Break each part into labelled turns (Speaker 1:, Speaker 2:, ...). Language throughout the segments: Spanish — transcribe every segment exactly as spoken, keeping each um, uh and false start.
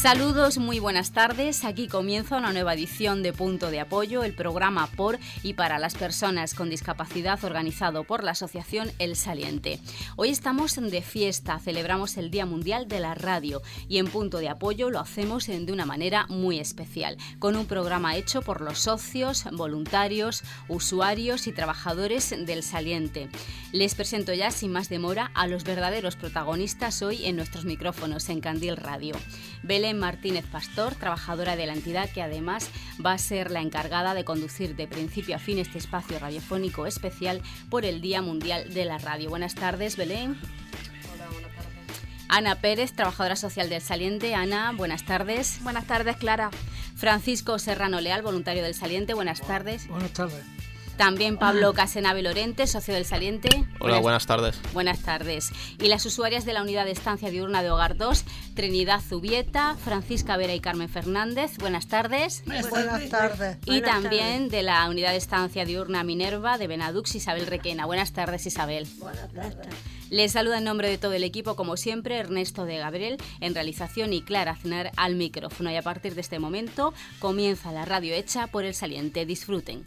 Speaker 1: Saludos, muy buenas tardes. Aquí comienza una nueva edición de Punto de Apoyo, el programa por y para las personas con discapacidad organizado por la asociación El Saliente. Hoy estamos de fiesta, celebramos el Día Mundial de la Radio y en Punto de Apoyo lo hacemos de una manera muy especial, con un programa hecho por los socios, voluntarios, usuarios y trabajadores del Saliente. Les presento ya sin más demora a los verdaderos protagonistas hoy en nuestros micrófonos en Candil Radio. Belén Martínez Pastor, trabajadora de la entidad que además va a ser la encargada de conducir de principio a fin este espacio radiofónico especial por el Día Mundial de la Radio. Buenas tardes, Belén.
Speaker 2: Hola, buenas tardes.
Speaker 1: Ana Pérez, trabajadora social del Saliente. Ana, buenas tardes.
Speaker 3: Buenas tardes, Clara.
Speaker 1: Francisco Serrano Leal, voluntario del Saliente. Buenas tardes.
Speaker 4: Buenas tardes.
Speaker 1: También Pablo Casenave Lorente, socio del Saliente.
Speaker 5: Hola, buenas, buenas tardes.
Speaker 1: Buenas tardes. Y las usuarias de la unidad de estancia diurna de Hogar dos, Trinidad Zubieta, Francisca Vera y Carmen Fernández. Buenas tardes.
Speaker 4: Buenas,
Speaker 3: buenas tardes.
Speaker 1: Y
Speaker 3: buenas
Speaker 1: también
Speaker 3: tardes.
Speaker 1: de la unidad de estancia diurna Minerva de Benadux, Isabel Requena. Buenas tardes, Isabel.
Speaker 3: Buenas tardes.
Speaker 1: Les saluda en nombre de todo el equipo, como siempre, Ernesto de Gabriel en realización y Clara Aznar al micrófono. Y a partir de este momento comienza la radio hecha por El Saliente. Disfruten.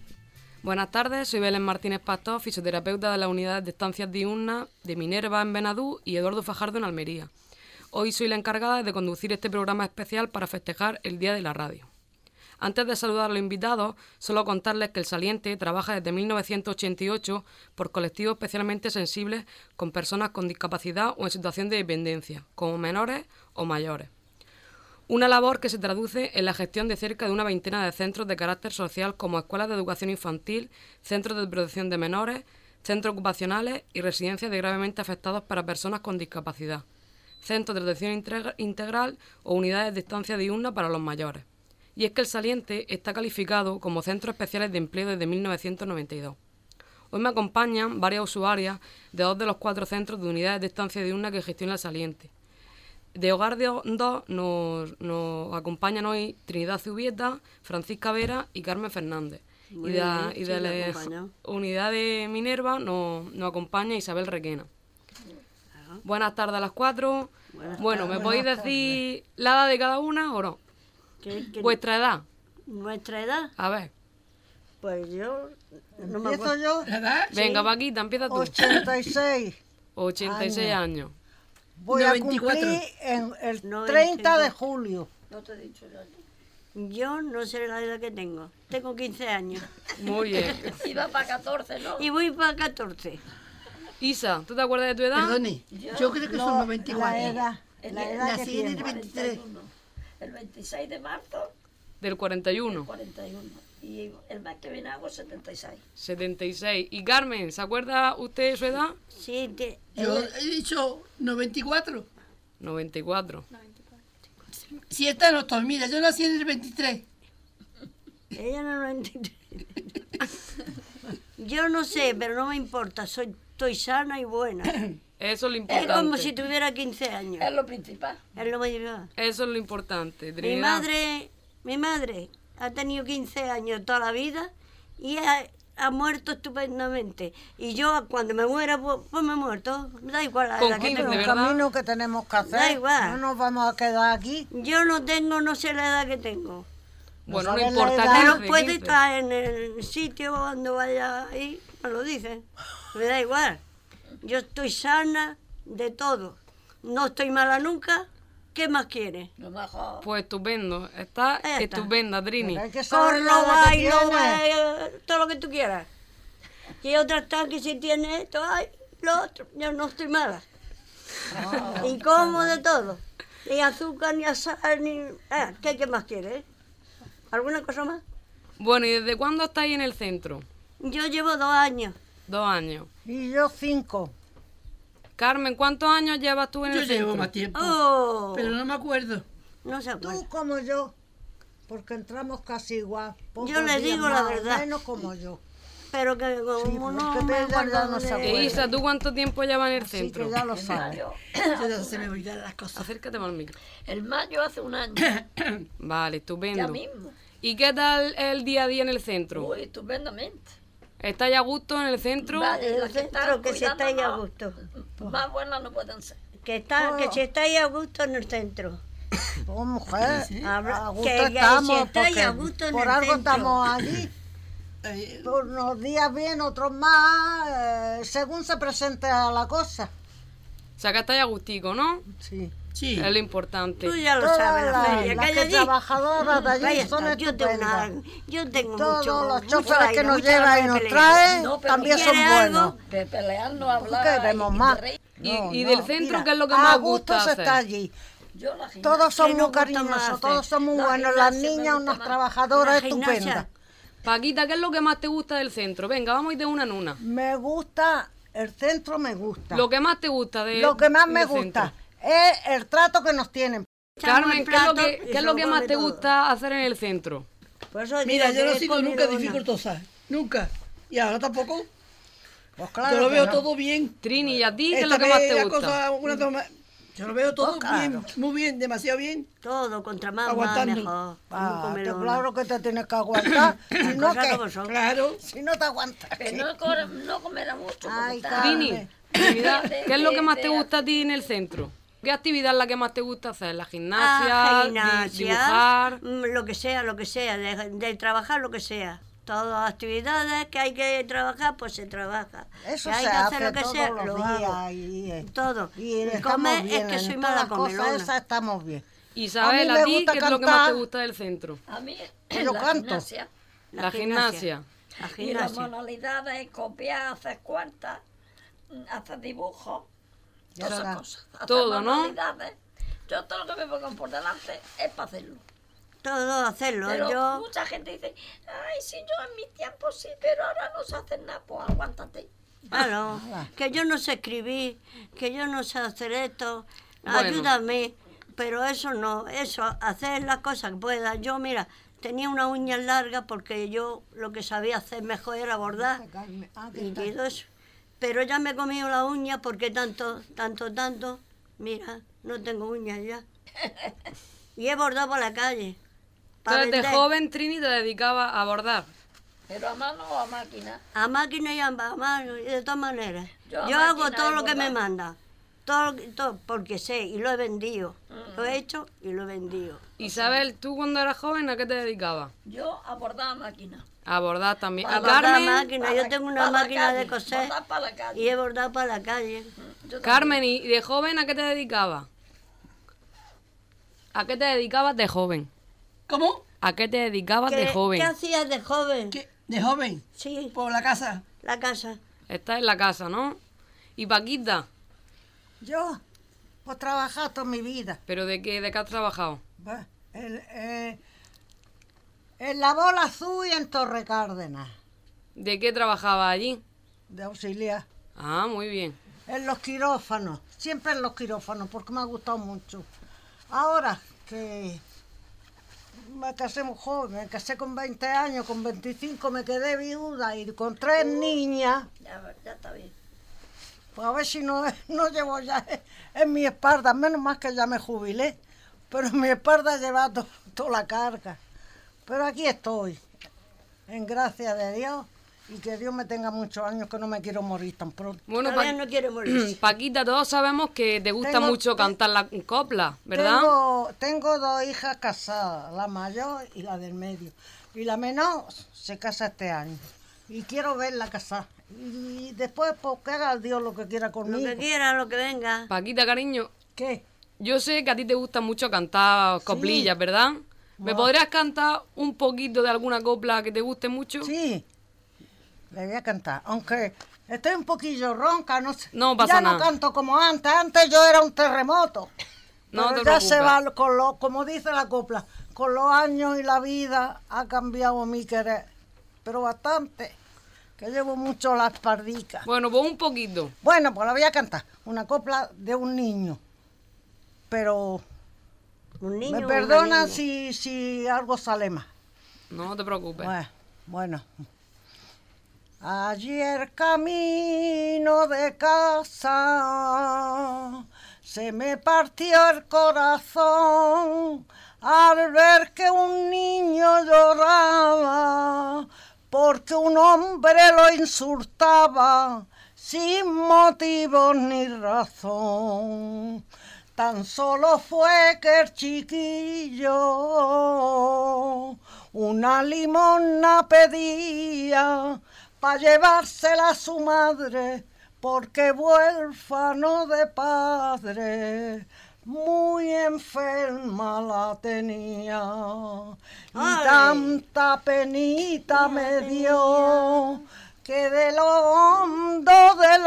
Speaker 2: Buenas tardes, soy Belén Martínez Pastor, fisioterapeuta de la unidad de estancias diurnas de Minerva en Benadú y Eduardo Fajardo en Almería. Hoy soy la encargada de conducir este programa especial para festejar el Día de la Radio. Antes de saludar a los invitados, solo contarles que El Saliente trabaja desde mil novecientos ochenta y ocho por colectivos especialmente sensibles con personas con discapacidad o en situación de dependencia, como menores o mayores. Una labor que se traduce en la gestión de cerca de una veintena de centros de carácter social como escuelas de educación infantil, centros de protección de menores, centros ocupacionales y residencias de gravemente afectados para personas con discapacidad, centros de atención integral o unidades de estancia diurna para los mayores. Y es que El Saliente está calificado como centros especiales de empleo desde mil novecientos noventa y dos. Hoy me acompañan varias usuarias de dos de los cuatro centros de unidades de estancia diurna que gestiona El Saliente. De Hogar dos nos, nos acompañan hoy Trinidad Zubieta, Francisca Vera y Carmen Fernández.
Speaker 3: Muy
Speaker 2: y de,
Speaker 3: bien,
Speaker 2: y de
Speaker 3: sí,
Speaker 2: la unidad de Minerva nos, nos acompaña Isabel Requena.
Speaker 3: Ajá.
Speaker 2: Buenas tardes a las cuatro.
Speaker 3: Buenas
Speaker 2: bueno,
Speaker 3: tardes.
Speaker 2: ¿me podéis
Speaker 3: Buenas
Speaker 2: decir la edad de cada una o no?
Speaker 3: ¿Qué, qué,
Speaker 2: ¿Vuestra edad?
Speaker 3: ¿Nuestra edad?
Speaker 2: A ver.
Speaker 3: Pues yo... No me
Speaker 4: ¿Empiezo
Speaker 3: acuerdo.
Speaker 4: yo? ¿Edad?
Speaker 2: Venga, Paquita, empieza tú.
Speaker 4: ochenta y seis.
Speaker 2: ochenta y seis años.
Speaker 4: Voy
Speaker 5: noventa y cuatro.
Speaker 4: a cumplir en el
Speaker 3: noventa y
Speaker 4: treinta de
Speaker 3: dos.
Speaker 4: julio.
Speaker 3: No te he dicho el año. Yo no sé la edad que tengo. Tengo quince años.
Speaker 2: Muy bien.
Speaker 3: Y va para catorce, ¿no? Y voy para catorce.
Speaker 2: Isa, ¿tú te acuerdas de tu edad?
Speaker 5: Perdone, yo creo que son
Speaker 4: No,
Speaker 5: noventa y cuatro.
Speaker 4: la edad, la edad que
Speaker 5: Nací en el
Speaker 4: tengo.
Speaker 5: veintitrés.
Speaker 6: El veintiséis de marzo,
Speaker 2: Del cuarenta y uno.
Speaker 6: cuarenta y uno. Y el mes que viene hago setenta y seis.
Speaker 2: setenta y seis. ¿Y Carmen, se acuerda usted de su edad?
Speaker 3: Sí, te,
Speaker 5: Yo he dicho noventa y cuatro.
Speaker 2: noventa y cuatro.
Speaker 5: Si esta no estoy, mira, yo nací en el veintitrés.
Speaker 3: ella no lo entiende. Yo no sé, pero no me importa. Soy, estoy sana y buena.
Speaker 2: Eso es lo
Speaker 3: Es
Speaker 2: importante.
Speaker 3: como si tuviera quince años.
Speaker 6: Es lo principal.
Speaker 3: Es lo más.
Speaker 2: Eso es lo importante.
Speaker 3: Mi
Speaker 2: Trinidad.
Speaker 3: madre, mi madre ha tenido quince años toda la vida y ha, ha muerto estupendamente. Y yo cuando me muera, pues, pues me he muerto. Da igual la
Speaker 2: Con
Speaker 3: edad que
Speaker 2: quince,
Speaker 3: tengo.
Speaker 2: de
Speaker 4: El
Speaker 2: verdad.
Speaker 4: camino que tenemos que hacer.
Speaker 3: Da igual.
Speaker 4: No nos vamos a quedar aquí.
Speaker 3: Yo no tengo, no sé la edad que tengo.
Speaker 2: Bueno, no
Speaker 4: sabes la
Speaker 2: importa.
Speaker 4: edad.
Speaker 3: Pero
Speaker 2: quince,
Speaker 3: puede
Speaker 2: quince.
Speaker 3: estar en el sitio cuando vaya ahí, me lo dicen. Me da igual. Yo estoy sana de todo. No estoy mala nunca. ¿Qué más quieres?
Speaker 6: Lo mejor.
Speaker 2: Pues estupendo. Está
Speaker 3: Ya está.
Speaker 2: estupenda, Trini.
Speaker 4: Pero hay que saber
Speaker 3: Corro,
Speaker 4: la edad que
Speaker 3: bailo,
Speaker 4: tienes.
Speaker 3: eh, todo lo que tú quieras. Y otras están que si tiene esto, ay, lo otro. Yo no estoy mala. Y como de todo. Ni azúcar, ni sal, ni... Ah, ¿qué, qué más quieres? ¿Alguna cosa más?
Speaker 2: Bueno, ¿y desde cuándo estáis en el centro?
Speaker 3: Yo llevo dos años.
Speaker 2: Dos años.
Speaker 4: Y yo cinco.
Speaker 2: Carmen, ¿cuántos años llevas tú en
Speaker 5: Yo
Speaker 2: el
Speaker 5: llevo
Speaker 2: centro?
Speaker 5: más tiempo.
Speaker 3: Oh,
Speaker 5: Pero no me acuerdo.
Speaker 3: no se acuerda.
Speaker 4: Tú como yo. Porque entramos casi igual. Pocos
Speaker 3: Yo le
Speaker 4: días
Speaker 3: digo la
Speaker 4: más o
Speaker 3: verdad.
Speaker 4: menos como yo.
Speaker 3: Pero que como
Speaker 4: Sí,
Speaker 3: no
Speaker 4: porque
Speaker 3: me
Speaker 4: ya
Speaker 3: acuerdo
Speaker 4: no se
Speaker 3: de-
Speaker 4: acuerda.
Speaker 2: E Isa, ¿tú cuánto tiempo llevas en el
Speaker 4: Así
Speaker 2: centro?
Speaker 4: que ya lo sabes.
Speaker 6: Mayo.
Speaker 5: Yo no se me olvidan las cosas.
Speaker 2: Acércate más al micro.
Speaker 6: El mayo hace un año.
Speaker 2: Vale,
Speaker 6: Ya
Speaker 2: estupendo.
Speaker 6: mismo.
Speaker 2: ¿Y qué tal el día a día en el centro?
Speaker 6: Uy, estupendamente.
Speaker 2: ¿Estáis a gusto en el centro?
Speaker 6: Vale.
Speaker 3: El
Speaker 6: Las que
Speaker 3: centro
Speaker 6: están
Speaker 3: que si estáis a
Speaker 6: cuidándonos.
Speaker 3: gusto.
Speaker 6: Más buenas no pueden ser.
Speaker 3: Que, está,
Speaker 4: Oh.
Speaker 3: que si estáis a gusto en el centro.
Speaker 4: Oh, mujer,
Speaker 5: Sí, sí.
Speaker 4: a gusto
Speaker 3: Que- que si
Speaker 4: estamos,
Speaker 3: estáis
Speaker 4: porque
Speaker 3: a gusto en
Speaker 4: por
Speaker 3: el
Speaker 4: algo
Speaker 3: centro.
Speaker 4: estamos allí.
Speaker 5: Eh,
Speaker 4: Unos días bien, otros más, eh, según se presente la cosa.
Speaker 2: O sea, que estáis a gustico, ¿no?
Speaker 4: Sí.
Speaker 5: sí.
Speaker 2: Es lo importante.
Speaker 3: Tú ya lo
Speaker 4: Todas
Speaker 3: sabes, la
Speaker 4: las,
Speaker 3: feria.
Speaker 4: las
Speaker 3: Que hay
Speaker 4: que
Speaker 3: allí.
Speaker 4: trabajadoras de allí
Speaker 3: Vaya
Speaker 4: son
Speaker 3: está, yo tengo,
Speaker 4: estupendas.
Speaker 3: una, yo tengo
Speaker 4: Todos
Speaker 3: mucho,
Speaker 4: los
Speaker 3: mucho
Speaker 4: choferes que
Speaker 3: aire,
Speaker 4: nos
Speaker 3: mucha
Speaker 4: llevan y
Speaker 3: ganas de
Speaker 4: nos
Speaker 3: pelear.
Speaker 4: traen
Speaker 6: No, pero
Speaker 4: también son
Speaker 3: ¿quiere algo?
Speaker 4: buenos.
Speaker 6: De pelear no hablar.
Speaker 4: ¿Qué queremos
Speaker 6: y- y
Speaker 4: más?
Speaker 6: de reír.
Speaker 2: Y-
Speaker 4: No,
Speaker 2: y
Speaker 4: no,
Speaker 2: del centro,
Speaker 4: mira,
Speaker 2: ¿qué es lo que
Speaker 4: a
Speaker 2: más
Speaker 4: gusto
Speaker 2: gusta
Speaker 4: se
Speaker 2: hacer?
Speaker 4: está allí.
Speaker 6: Yo la gimnasia.
Speaker 4: Todos son
Speaker 3: ¿Qué
Speaker 4: muy
Speaker 3: nos gusta más
Speaker 4: cariñosos,
Speaker 3: hacer?
Speaker 4: todos son muy
Speaker 6: La
Speaker 4: buenos. Las
Speaker 6: gimnasia me
Speaker 4: niñas,
Speaker 6: gusta
Speaker 4: unas
Speaker 6: más.
Speaker 4: trabajadoras
Speaker 3: La
Speaker 4: estupendas.
Speaker 3: gimnasia.
Speaker 2: Paquita, ¿qué es lo que más te gusta del centro? Venga, vamos a ir de una en una.
Speaker 4: Me gusta, el centro me gusta.
Speaker 2: Lo que más te gusta de
Speaker 4: Lo que más me
Speaker 2: del
Speaker 4: gusta
Speaker 2: centro.
Speaker 4: es el trato que nos tienen.
Speaker 3: Echamos
Speaker 2: Carmen,
Speaker 3: el
Speaker 2: ¿qué es lo
Speaker 3: plato
Speaker 2: que,
Speaker 3: y
Speaker 2: qué
Speaker 3: se
Speaker 2: es lo que
Speaker 3: come
Speaker 2: más te
Speaker 3: todo.
Speaker 2: gusta hacer en el centro?
Speaker 3: Por eso
Speaker 5: Mira,
Speaker 3: digo
Speaker 5: yo no he
Speaker 3: que
Speaker 5: sido
Speaker 3: he
Speaker 5: nunca
Speaker 3: comido una.
Speaker 5: dificultosa, nunca. Y ahora tampoco.
Speaker 4: Pues claro
Speaker 5: yo lo
Speaker 4: que
Speaker 5: veo
Speaker 4: no.
Speaker 5: todo bien.
Speaker 2: Trini, ¿y a ti qué es
Speaker 5: Esta
Speaker 2: lo que más
Speaker 5: vez
Speaker 2: te
Speaker 5: la
Speaker 2: gusta?
Speaker 5: cosa, una toma- yo lo veo todo
Speaker 4: Pues claro.
Speaker 5: bien, muy bien, demasiado bien.
Speaker 3: Todo, contra más, más
Speaker 5: Aguantando.
Speaker 3: mejor.
Speaker 4: Ah,
Speaker 3: Un
Speaker 4: te-
Speaker 3: comelón.
Speaker 4: claro que te tienes que aguantar. Si no,
Speaker 3: Cosas
Speaker 4: ¿qué?
Speaker 3: como son.
Speaker 5: Claro.
Speaker 4: Si no te aguantas.
Speaker 6: Que
Speaker 4: ¿qué?
Speaker 6: no, co- no comerá mucho.
Speaker 4: Ay,
Speaker 6: como tal.
Speaker 2: Trini,
Speaker 4: Carmen.
Speaker 2: Trinidad, ¿qué es lo que más te
Speaker 6: De-
Speaker 2: gusta a ti en el centro? ¿Qué actividad es la que más te gusta hacer? ¿La
Speaker 3: Ah,
Speaker 2: gimnasia? di-
Speaker 3: gimnasia,
Speaker 2: ¿Dibujar?
Speaker 3: mm, lo que sea, lo que sea, de, de trabajar lo que sea. Todas las actividades que hay que trabajar, pues se trabaja.
Speaker 4: Eso
Speaker 3: que hay
Speaker 4: se
Speaker 3: que
Speaker 4: hace
Speaker 3: hacer lo que
Speaker 4: todos
Speaker 3: sea,
Speaker 4: los
Speaker 3: lo
Speaker 4: días.
Speaker 3: hago.
Speaker 4: Y, eh,
Speaker 3: Todo.
Speaker 4: y
Speaker 3: Y
Speaker 4: estamos
Speaker 3: comer
Speaker 4: bien.
Speaker 3: es que
Speaker 4: en
Speaker 3: soy
Speaker 4: todas
Speaker 3: mala
Speaker 4: las cosas
Speaker 3: comelona.
Speaker 4: esas estamos bien.
Speaker 2: Isabel,
Speaker 4: A
Speaker 2: ¿a,
Speaker 4: mí me
Speaker 2: ti
Speaker 4: gusta
Speaker 2: qué es lo que más te
Speaker 4: cantar.
Speaker 2: gusta del centro?
Speaker 6: A mí,
Speaker 4: Yo
Speaker 6: la
Speaker 4: canto.
Speaker 6: gimnasia.
Speaker 2: La, gimnasia.
Speaker 3: La
Speaker 6: Y las
Speaker 3: gimnasia.
Speaker 6: manualidades, copiar, hacer cuentas, mm, hacer dibujos,
Speaker 4: Ya
Speaker 6: todas
Speaker 4: está.
Speaker 6: esas cosas. Hacer
Speaker 2: Todo, ¿no?
Speaker 6: manualidades. Yo todo lo que me pongan por delante es para hacerlo.
Speaker 3: Todo hacerlo.
Speaker 6: Pero
Speaker 3: Yo,
Speaker 6: mucha gente dice, ay, si yo en mi tiempo sí, pero ahora no se hace nada, pues aguántate.
Speaker 3: claro, que yo no sé escribir, que yo no sé hacer esto.
Speaker 2: Bueno.
Speaker 3: Ayúdame. Pero eso no, eso, hacer las cosas que pueda. Yo, mira, tenía una uña larga porque yo lo que sabía hacer mejor era bordar.
Speaker 4: Ah, ¿qué
Speaker 3: Y
Speaker 4: tal?
Speaker 3: todo eso. Pero ya me he comido la uña porque tanto, tanto, tanto, mira, no tengo uñas ya. Y he bordado por la calle. pa'
Speaker 2: Entonces, de
Speaker 3: vender.
Speaker 2: joven, Trini te dedicaba a bordar.
Speaker 6: Pero a mano o a máquina.
Speaker 3: A máquina y a mano, y de todas maneras.
Speaker 6: Yo
Speaker 3: Yo,
Speaker 6: a
Speaker 3: hago
Speaker 6: máquina
Speaker 3: todo
Speaker 6: he
Speaker 3: lo que me
Speaker 6: bordado.
Speaker 3: manda. Todo, todo, porque sé, y lo he vendido. Lo
Speaker 6: Mm.
Speaker 3: he hecho y lo he vendido.
Speaker 2: Isabel, ¿tú cuando eras joven a qué te dedicabas?
Speaker 6: Yo a bordar a máquina.
Speaker 2: A bordar también.
Speaker 3: A
Speaker 2: ¿Y
Speaker 3: bordar
Speaker 2: Carmen?
Speaker 3: máquina, yo tengo una
Speaker 6: Pa' la
Speaker 3: máquina de
Speaker 6: calle,
Speaker 3: coser
Speaker 6: bordar para la calle.
Speaker 3: y he bordado para la calle.
Speaker 6: Yo también.
Speaker 2: Carmen, ¿y de joven a qué te dedicabas? ¿A qué te dedicabas de joven?
Speaker 5: ¿Cómo?
Speaker 2: ¿A qué te dedicabas
Speaker 3: ¿Qué,
Speaker 2: de joven?
Speaker 3: ¿Qué hacías de joven?
Speaker 5: ¿Qué? ¿De joven?
Speaker 3: Sí,
Speaker 5: Por la casa.
Speaker 3: la casa.
Speaker 2: Estás en la casa, ¿no? ¿Y Paquita?
Speaker 4: Yo, pues trabajar toda mi vida.
Speaker 2: ¿Pero de qué, de qué has trabajado?
Speaker 4: Va, el, eh, en la Bola Azul y en Torre Cárdenas,
Speaker 2: ¿De qué trabajabas allí?
Speaker 4: de auxiliar.
Speaker 2: Ah, muy bien.
Speaker 4: En los quirófanos, siempre en los quirófanos, porque me ha gustado mucho. Ahora que me casé muy joven, me casé con veinte años, con veinticinco me quedé viuda y con tres niñas,
Speaker 6: Ya, ya está bien.
Speaker 4: pues a ver si no, no llevo ya en mi espalda, menos más que ya me jubilé, pero en mi espalda lleva to- toda la carga. Pero aquí estoy, en gracia de Dios, y que Dios me tenga muchos años, que no me quiero morir tan pronto.
Speaker 2: Bueno,
Speaker 3: Todavía
Speaker 2: Pa-
Speaker 3: no quiere morir.
Speaker 2: Paquita, todos sabemos que te gusta
Speaker 4: Tengo-
Speaker 2: mucho
Speaker 4: te-
Speaker 2: cantar la copla, ¿verdad?
Speaker 4: Tengo, tengo dos hijas casadas, la mayor y la del medio. Y la menor se casa este año. Y quiero verla casada. Y después, pues, que haga Dios lo que quiera
Speaker 3: Lo
Speaker 4: conmigo.
Speaker 3: que quiera, lo que venga.
Speaker 2: Paquita, cariño,
Speaker 4: ¿Qué?
Speaker 2: yo sé que a ti te gusta mucho cantar coplillas, ¿verdad? ¿Me podrías cantar un poquito de alguna copla que te guste mucho?
Speaker 4: Sí, le voy a cantar. Aunque estoy un poquillo ronca, no sé.
Speaker 2: No pasa
Speaker 4: ya
Speaker 2: nada.
Speaker 4: no canto como antes. Antes yo era un terremoto.
Speaker 2: No
Speaker 4: Pero
Speaker 2: te
Speaker 4: ya se
Speaker 2: preocupes.
Speaker 4: va, con lo, como dice la copla, con los años y la vida ha cambiado mi querer. Pero bastante, que llevo mucho las pardicas.
Speaker 2: Bueno, pues un poquito.
Speaker 4: Bueno, pues la voy a cantar. Una copla de un niño. Pero
Speaker 3: Un niño.
Speaker 4: me
Speaker 3: o una
Speaker 4: perdona
Speaker 3: niña.
Speaker 4: si, si algo sale más.
Speaker 2: No te preocupes.
Speaker 4: Bueno, bueno. Ayer camino de casa se me partió el corazón al ver que un niño lloraba porque un hombre lo insultaba sin motivo ni razón. Tan solo fue que el chiquillo una limosna pedía pa' llevársela a su madre, porque huérfano de padre muy enferma la tenía. Y
Speaker 3: Ay.
Speaker 4: tanta penita me dio que de lo hondo del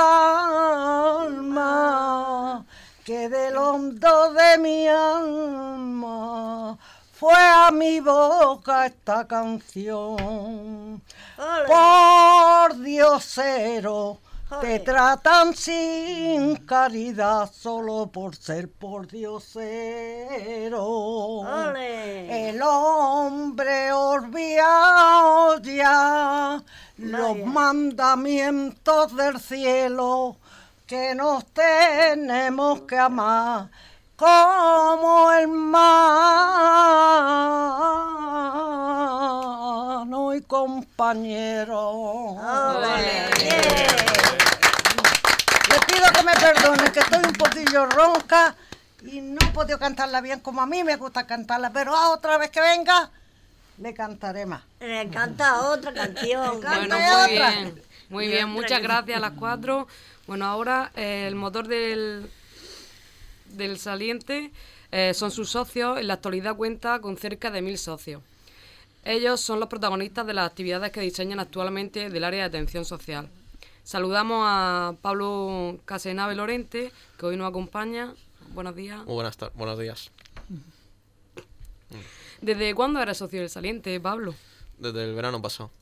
Speaker 4: alma, que del hondo de mi alma, fue a mi boca esta canción.
Speaker 3: Ole.
Speaker 4: Por diosero, te
Speaker 3: Ole.
Speaker 4: tratan sin caridad solo por ser por diosero.
Speaker 3: Ole.
Speaker 4: El hombre olvidado ya los
Speaker 3: Vaya.
Speaker 4: mandamientos del cielo, que nos tenemos que amar como hermano y compañero.
Speaker 3: Ole.
Speaker 4: Les pido que me perdonen, que estoy un poquillo ronca y no he podido cantarla bien como a mí me gusta cantarla, pero a otra vez que venga le cantaré más.
Speaker 3: Le encanta otra canción.
Speaker 4: Canta
Speaker 2: Bueno,
Speaker 4: y
Speaker 2: muy
Speaker 4: otra.
Speaker 2: bien, muy
Speaker 3: Y
Speaker 2: bien,
Speaker 3: otra
Speaker 2: muchas
Speaker 3: que-
Speaker 2: gracias a las cuatro. Bueno, ahora eh, el motor del, del saliente eh, son sus socios. En la actualidad cuenta con cerca de mil socios. Ellos son los protagonistas de las actividades que diseñan actualmente del área de atención social. Saludamos a Pablo Casenave Lorente, que hoy nos acompaña. Buenos días.
Speaker 7: Muy buenas tardes, buenos días.
Speaker 2: ¿Desde cuándo eres socio del saliente, Pablo?
Speaker 7: Desde el verano pasado.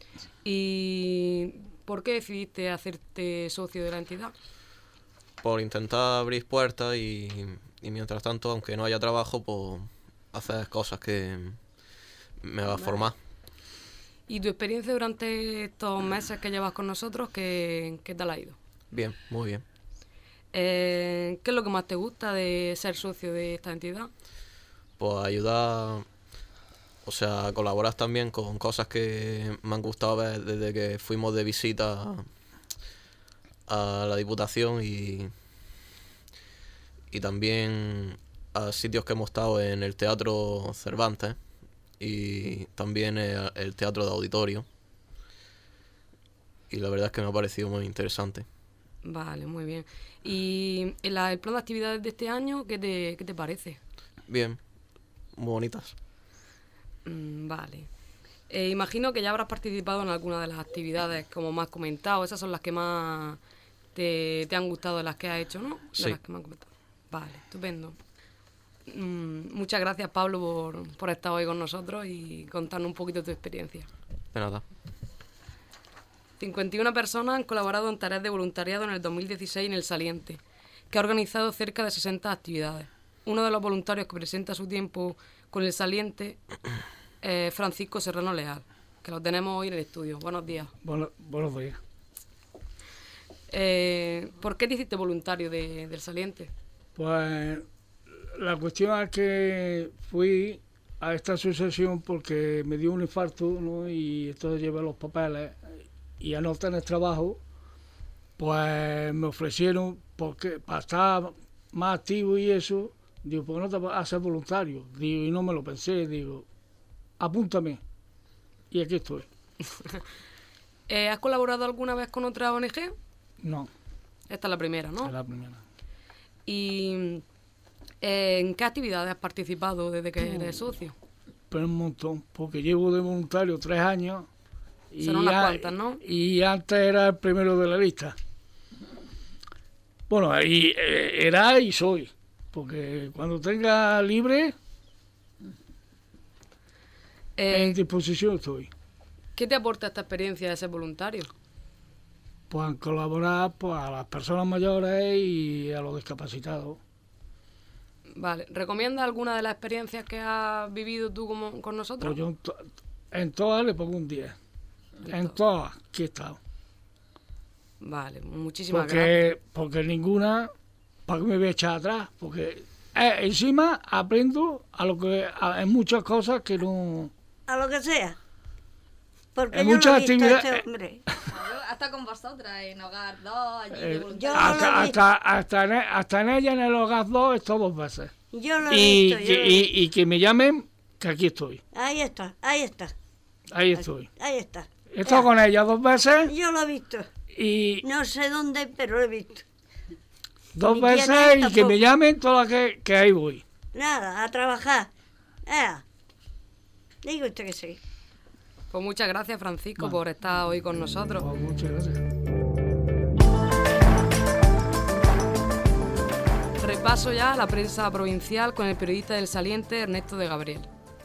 Speaker 2: ¿Y por qué decidiste hacerte socio de la entidad?
Speaker 7: Por intentar abrir puertas y, y mientras tanto, aunque no haya trabajo, pues hacer cosas que me va a formar.
Speaker 2: ¿Y tu experiencia durante estos meses que llevas con nosotros, qué, qué tal ha ido?
Speaker 7: Bien, muy bien.
Speaker 2: Eh, ¿Qué es lo que más te gusta de ser socio de esta entidad?
Speaker 7: Pues ayudar, o sea, colaborar también con cosas que me han gustado ver desde que fuimos de visita a la Diputación y, y también a sitios que hemos estado en el Teatro Cervantes y también el, el Teatro de Auditorio. Y la verdad es que me ha parecido muy interesante.
Speaker 2: Vale, muy bien. ¿Y en la- el plan de actividades de este año, qué te, qué te parece?
Speaker 7: Bien, muy bonitas.
Speaker 2: Mm, vale. Eh, imagino que ya habrás participado en alguna de las actividades, como me has comentado. Esas son las que más te, te han gustado de las que has hecho, ¿no? De
Speaker 7: Sí.
Speaker 2: las que me han comentado. Vale, estupendo. Mm, muchas gracias, Pablo, por, por estar hoy con nosotros y contarnos un poquito tu experiencia.
Speaker 7: De nada.
Speaker 2: cincuenta y una personas han colaborado en tareas de voluntariado en el dos mil dieciséis en El Saliente, que ha organizado cerca de sesenta actividades. Uno de los voluntarios que presenta su tiempo con El Saliente es Francisco Serrano Leal, que lo tenemos hoy en el estudio. Buenos días.
Speaker 8: Bueno, buenos días.
Speaker 2: Eh, ¿Por qué te hiciste voluntario de, del Saliente?
Speaker 8: Pues la cuestión es que fui a esta asociación porque me dio un infarto, ¿no? Y entonces llevé los papeles y al no tener trabajo, pues me ofrecieron, porque para estar más activo y eso, digo, ¿por qué no te vas a hacer voluntario? Digo, y no me lo pensé, digo, apúntame. Y aquí estoy.
Speaker 2: Eh, ¿Has colaborado alguna vez con otra O N G?
Speaker 8: No,
Speaker 2: Esta es la primera,
Speaker 8: es
Speaker 2: ¿no?
Speaker 8: la primera.
Speaker 2: ¿Y eh, en qué actividades has participado desde que eres socio?
Speaker 8: Pero un montón, porque llevo de voluntario tres años. Y
Speaker 2: Son unas
Speaker 8: a-
Speaker 2: cuantas, ¿no?
Speaker 8: Y antes era el primero de la lista. Bueno, ahí eh, era y soy, porque cuando tenga libre,
Speaker 2: Eh,
Speaker 8: en disposición estoy.
Speaker 2: ¿Qué te aporta esta experiencia de ser voluntario?
Speaker 8: Pues en colaborar pues, a las personas mayores y a los discapacitados.
Speaker 2: Vale, ¿recomiendas alguna de las experiencias que has vivido tú como, con nosotros?
Speaker 8: Pues yo en, to- en todas le pongo un diez. En todas que he estado.
Speaker 2: Vale, muchísimas gracias.
Speaker 8: Porque, porque ninguna, ¿para qué me voy a echar atrás? Porque eh, encima aprendo a lo que a- en muchas cosas que no.
Speaker 3: A lo que sea. Porque
Speaker 8: En
Speaker 3: yo
Speaker 8: muchas
Speaker 3: no he visto a
Speaker 8: actividades-
Speaker 3: este hombre.
Speaker 9: hasta con vosotras en Hogar dos, allí de
Speaker 8: Eh,
Speaker 9: voluntarios.
Speaker 8: hasta, hasta, hasta, en, hasta en ella en el Hogar dos he estado dos veces.
Speaker 3: Yo lo he
Speaker 8: Y,
Speaker 3: visto, yo lo he
Speaker 8: y,
Speaker 3: visto.
Speaker 8: y que me llamen, que aquí estoy.
Speaker 3: Ahí está, ahí está,
Speaker 8: Ahí estoy.
Speaker 3: ahí está.
Speaker 8: He estado con ella dos veces
Speaker 3: Yo lo he visto.
Speaker 8: y
Speaker 3: No sé dónde, pero lo he visto.
Speaker 8: dos
Speaker 3: ni
Speaker 8: veces
Speaker 3: quién es
Speaker 8: y que
Speaker 3: tampoco.
Speaker 8: me llamen todas que, que ahí voy.
Speaker 3: Nada, a trabajar. Eh. Digo usted que sí.
Speaker 2: Pues muchas gracias, Francisco,
Speaker 8: Vale.
Speaker 2: por estar hoy con nosotros.
Speaker 8: Pues muchas gracias.
Speaker 2: Repaso ya a la prensa provincial con el periodista del Saliente, Ernesto de Gabriel.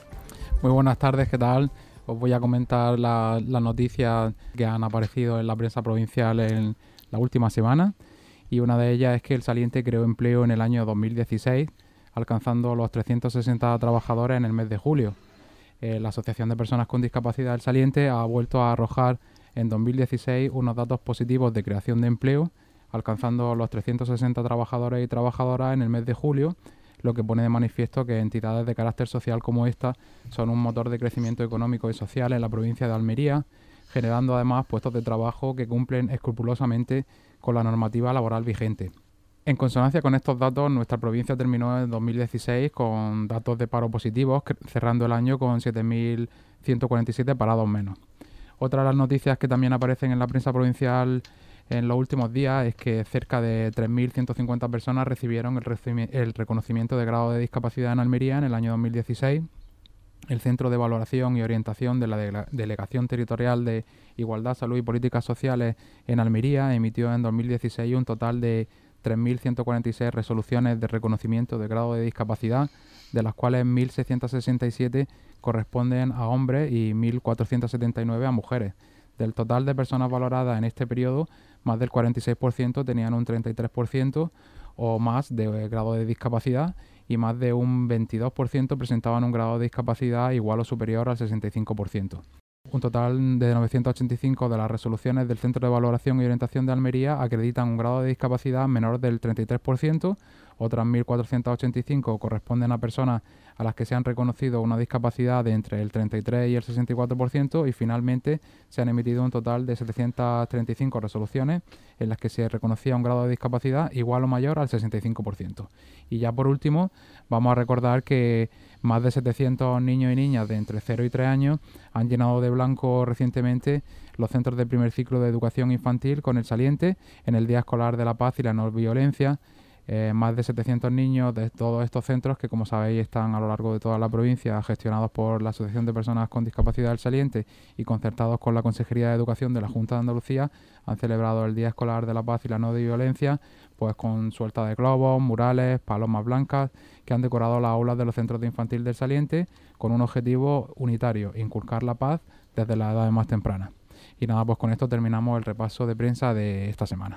Speaker 10: Muy buenas tardes, ¿qué tal? Os voy a comentar la- las noticias que han aparecido en la prensa provincial en la última semana. Y una de ellas es que el Saliente creó empleo en el año dos mil dieciséis, alcanzando los trescientos sesenta trabajadores en el mes de julio. Eh, la Asociación de Personas con Discapacidad del Saliente ha vuelto a arrojar en dos mil dieciséis unos datos positivos de creación de empleo, alcanzando los trescientos sesenta trabajadores y trabajadoras en el mes de julio, lo que pone de manifiesto que entidades de carácter social como esta son un motor de crecimiento económico y social en la provincia de Almería, generando además puestos de trabajo que cumplen escrupulosamente con la normativa laboral vigente. En consonancia con estos datos, nuestra provincia terminó en dos mil dieciséis con datos de paro positivos, cre- cerrando el año con siete mil ciento cuarenta y siete parados menos. Otra de las noticias que también aparecen en la prensa provincial en los últimos días es que cerca de tres mil ciento cincuenta personas recibieron el, recimi- el reconocimiento de grado de discapacidad en Almería en el año dos mil dieciséis. El Centro de Valoración y Orientación de la Dele- Delegación Territorial de Igualdad, Salud y Políticas Sociales en Almería emitió en dos mil dieciséis un total de tres mil ciento cuarenta y seis resoluciones de reconocimiento de grado de discapacidad, de las cuales mil seiscientos sesenta y siete corresponden a hombres y mil cuatrocientos setenta y nueve a mujeres. Del total de personas valoradas en este periodo, más del cuarenta y seis por ciento tenían un treinta y tres por ciento o más de grado de discapacidad y más de un veintidós por ciento presentaban un grado de discapacidad igual o superior al sesenta y cinco por ciento. Un total de novecientos ochenta y cinco de las resoluciones del Centro de Valoración y Orientación de Almería acreditan un grado de discapacidad menor del treinta y tres por ciento, otras mil cuatrocientos ochenta y cinco corresponden a personas a las que se han reconocido una discapacidad de entre el treinta y tres y el sesenta y cuatro por ciento y finalmente se han emitido un total de setecientos treinta y cinco resoluciones en las que se reconocía un grado de discapacidad igual o mayor al sesenta y cinco por ciento. Y ya por último, vamos a recordar que más de setecientos niños y niñas de entre cero y tres años han llenado de blanco recientemente los centros de primer ciclo de educación infantil con el Saliente en el Día Escolar de la Paz y la No Violencia. Eh, más de setecientos niños de todos estos centros que, como sabéis, están a lo largo de toda la provincia, gestionados por la Asociación de Personas con Discapacidad del Saliente y concertados con la Consejería de Educación de la Junta de Andalucía, han celebrado el Día Escolar de la Paz y la No Violencia, pues con suelta de globos, murales, palomas blancas, que han decorado las aulas de los centros de infantil del Saliente con un objetivo unitario: inculcar la paz desde la edad más temprana. Y nada, pues con esto terminamos el repaso de prensa de esta semana.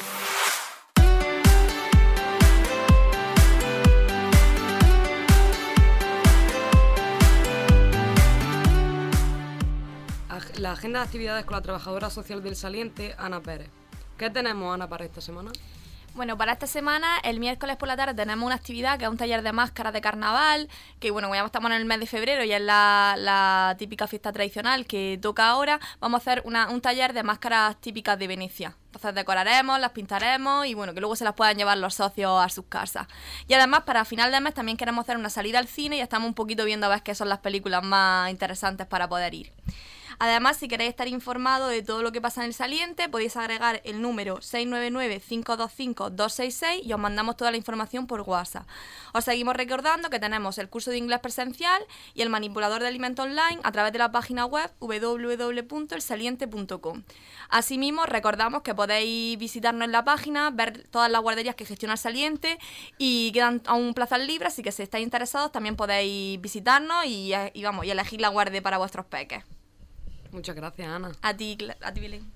Speaker 2: La agenda de actividades con la trabajadora social del Saliente, Ana Pérez. ¿Qué tenemos, Ana, para esta semana?
Speaker 9: Bueno, para esta semana, el miércoles por la tarde tenemos una actividad que es un taller de máscaras de carnaval, que bueno, como ya estamos en el mes de febrero y es la, la típica fiesta tradicional que toca ahora, vamos a hacer una, un taller de máscaras típicas de Venecia. Entonces decoraremos, las pintaremos y bueno, que luego se las puedan llevar los socios a sus casas. Y además, para final de mes también queremos hacer una salida al cine y estamos un poquito viendo a ver qué son las películas más interesantes para poder ir. Además, si queréis estar informados de todo lo que pasa en el Saliente, podéis agregar el número seis nueve nueve, cinco dos cinco, dos seis seis y os mandamos toda la información por WhatsApp. Os seguimos recordando que tenemos el curso de inglés presencial y el manipulador de alimentos online a través de la página web doble u doble u doble u punto el saliente punto com. Asimismo, recordamos que podéis visitarnos en la página, ver todas las guarderías que gestiona el Saliente y quedan aún plazas libres, así que si estáis interesados también podéis visitarnos y, y, vamos, y elegir la guardia para vuestros peques.
Speaker 2: Muchas gracias, Ana.
Speaker 9: A ti, a ti, Belén.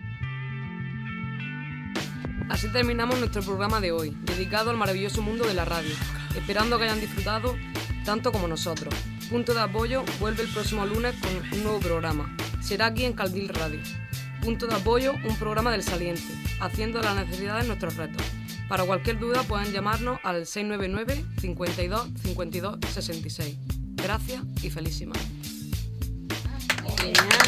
Speaker 2: Así terminamos nuestro programa de hoy, dedicado al maravilloso mundo de la radio, esperando que hayan disfrutado tanto como nosotros. Punto de Apoyo vuelve el próximo lunes con un nuevo programa. Será aquí en Caldil Radio. Punto de Apoyo, un programa del Saliente, haciendo de las necesidades nuestros retos. Para cualquier duda pueden llamarnos al seis nueve nueve, cincuenta y dos, cincuenta y dos, sesenta y seis. Gracias y feliz semana.
Speaker 3: Genial.